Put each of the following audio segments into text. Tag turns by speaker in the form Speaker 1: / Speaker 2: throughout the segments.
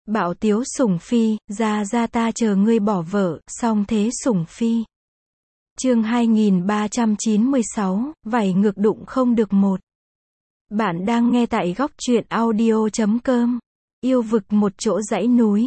Speaker 1: Bạo tiếu sủng phi, ra ta chờ ngươi bỏ vợ, song thế sủng phi. Chương 2396, vảy ngược đụng không được một. Bạn đang nghe tại góc truyện audio.com. Yêu vực một chỗ dãy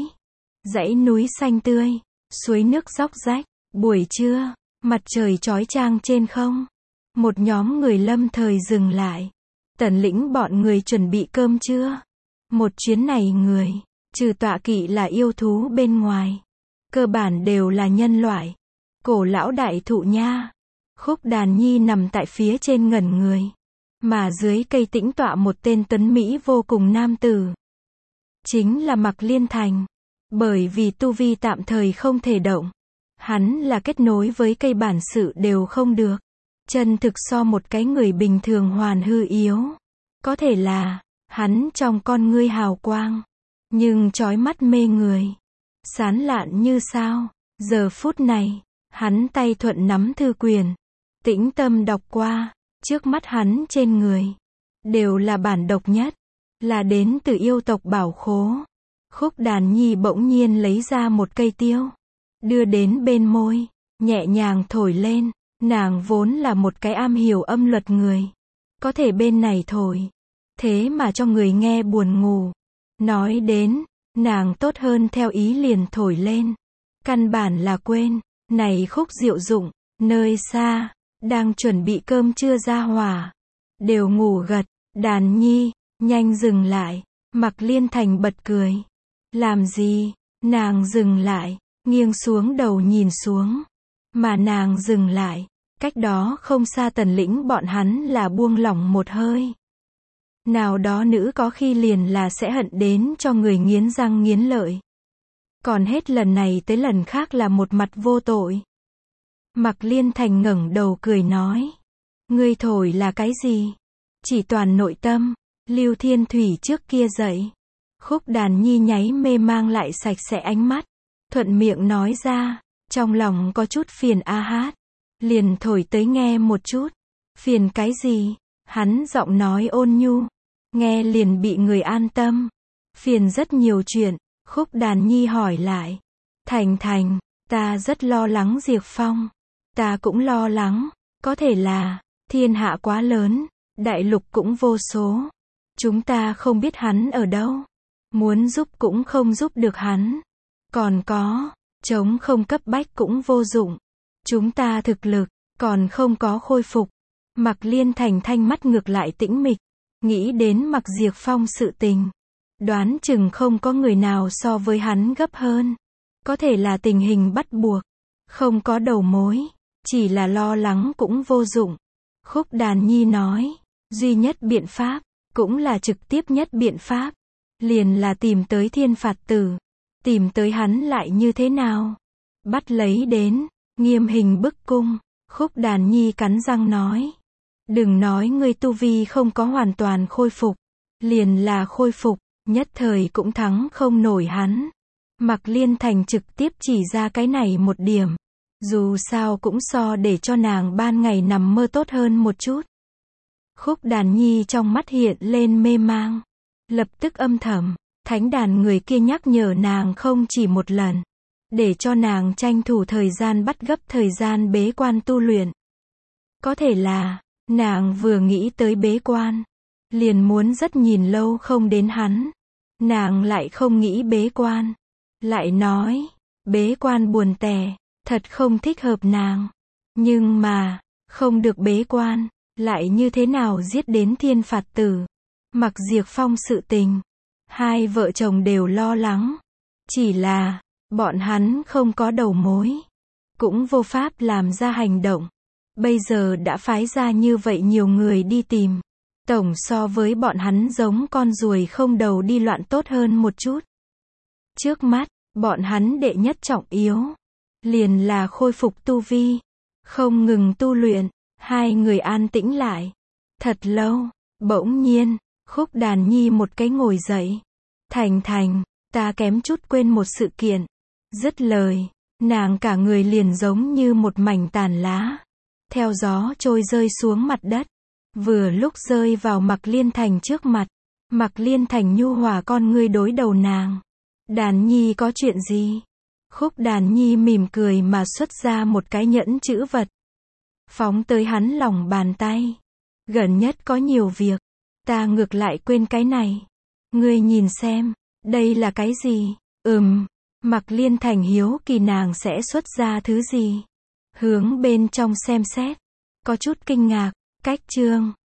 Speaker 1: núi xanh tươi, suối nước róc rách, buổi trưa, mặt trời chói chang trên không. Một nhóm người lâm thời dừng lại. Tần Lĩnh bọn người chuẩn bị cơm trưa. Một chuyến này người, trừ tọa kỵ là yêu thú bên ngoài, cơ bản đều là nhân loại. Cổ lão đại thụ nha. Khúc Đàn Nhi nằm tại phía trên ngẩn người. Mà dưới cây tĩnh tọa một tên tuấn Mỹ vô cùng nam tử. Chính là Mạc Liên Thành. Bởi vì tu vi tạm thời không thể động. Hắn là kết nối với cây bản sự đều không được. Chân thực so một cái người bình thường hoàn hư yếu. Có thể là, hắn trong con ngươi hào quang. Nhưng chói mắt mê người. Sán lạn như sao. Giờ phút này, hắn tay thuận nắm thư quyền. Tĩnh tâm đọc qua. Trước mắt hắn trên người. Đều là bản độc nhất. Là đến từ yêu tộc bảo khố. Khúc Đàn Nhi bỗng nhiên lấy ra một cây tiêu. Đưa đến bên môi. Nhẹ nhàng thổi lên. Nàng vốn là một cái am hiểu âm luật người. Có thể bên này thổi. Thế mà cho người nghe buồn ngủ. Nói đến, nàng tốt hơn theo ý liền thổi lên. Căn bản là quên. Này khúc diệu dụng, nơi xa, đang chuẩn bị cơm trưa ra hỏa. Đều ngủ gật. Đàn Nhi, nhanh dừng lại. Mạc Liên Thành bật cười. Làm gì? Nàng dừng lại, nghiêng xuống đầu nhìn xuống. Mà nàng dừng lại. Cách đó không xa Tần Lĩnh bọn hắn là buông lỏng một hơi. Nào đó nữ có khi liền là sẽ hận đến cho người nghiến răng nghiến lợi. Còn hết lần này tới lần khác là một mặt vô tội. Mạc Liên Thành ngẩng đầu cười nói. Ngươi thổi là cái gì? Chỉ toàn nội tâm. Lưu Thiên Thủy trước kia dậy. Khúc Đàn Nhi nháy mê mang lại sạch sẽ ánh mắt. Thuận miệng nói ra. Trong lòng có chút phiền a hát. Liền thổi tới nghe một chút. Phiền cái gì? Hắn giọng nói ôn nhu. Nghe liền bị người an tâm. Phiền rất nhiều chuyện. Khúc Đàn Nhi hỏi lại. Thành, ta rất lo lắng Diệp Phong. Ta cũng lo lắng. Có thể là, thiên hạ quá lớn. Đại lục cũng vô số. Chúng ta không biết hắn ở đâu. Muốn giúp cũng không giúp được hắn. Còn có, chống không cấp bách cũng vô dụng. Chúng ta thực lực, còn không có khôi phục. Mạc Liên Thành thanh mắt ngược lại tĩnh mịch. Nghĩ đến Mạc Diệp Phong sự tình. Đoán chừng không có người nào so với hắn gấp hơn. Có thể là tình hình bắt buộc. Không có đầu mối. Chỉ là lo lắng cũng vô dụng. Khúc Đàn Nhi nói. Duy nhất biện pháp, cũng là trực tiếp nhất biện pháp. Liền là tìm tới Thiên Phạt Tử. Tìm tới hắn lại như thế nào? Bắt lấy đến. Nghiêm hình bức cung. Khúc Đàn Nhi cắn răng nói. Đừng nói ngươi tu vi không có hoàn toàn khôi phục. Liền là khôi phục, nhất thời cũng thắng không nổi hắn. Mạc Liên Thành trực tiếp chỉ ra cái này một điểm. Dù sao cũng so để cho nàng ban ngày nằm mơ tốt hơn một chút. Khúc Đàn Nhi trong mắt hiện lên mê mang. Lập tức âm thầm, thánh đàn người kia nhắc nhở nàng không chỉ một lần. Để cho nàng tranh thủ thời gian bắt gấp thời gian bế quan tu luyện. Có thể là, nàng vừa nghĩ tới bế quan. Liền muốn rất nhìn lâu không đến hắn. Nàng lại không nghĩ bế quan. Lại nói, bế quan buồn tẻ, thật không thích hợp nàng. Nhưng mà, không được bế quan, lại như thế nào giết đến Thiên Phạt Tử. Mạc Diệp Phong sự tình. Hai vợ chồng đều lo lắng. Chỉ là, bọn hắn không có đầu mối. Cũng vô pháp làm ra hành động. Bây giờ đã phái ra như vậy nhiều người đi tìm. Tổng so với bọn hắn giống con ruồi không đầu đi loạn tốt hơn một chút. Trước mắt, bọn hắn đệ nhất trọng yếu. Liền là khôi phục tu vi. Không ngừng tu luyện. Hai người an tĩnh lại. Thật lâu, bỗng nhiên, Khúc Đàn Nhi một cái ngồi dậy. Thành, ta kém chút quên một sự kiện. Dứt lời, nàng cả người liền giống như một mảnh tàn lá. Theo gió trôi rơi xuống mặt đất. Vừa lúc rơi vào Mạc Liên Thành trước mặt. Mạc Liên Thành nhu hòa con ngươi đối đầu nàng. Đàn Nhi có chuyện gì? Khúc Đàn Nhi mỉm cười mà xuất ra một cái nhẫn chữ vật. Phóng tới hắn lòng bàn tay. Gần nhất có nhiều việc. Ta ngược lại quên cái này. Ngươi nhìn xem. Đây là cái gì? Mặc Liên Thành hiếu kỳ nàng sẽ xuất ra thứ gì. Hướng bên trong xem xét. Có chút kinh ngạc. Cách chương.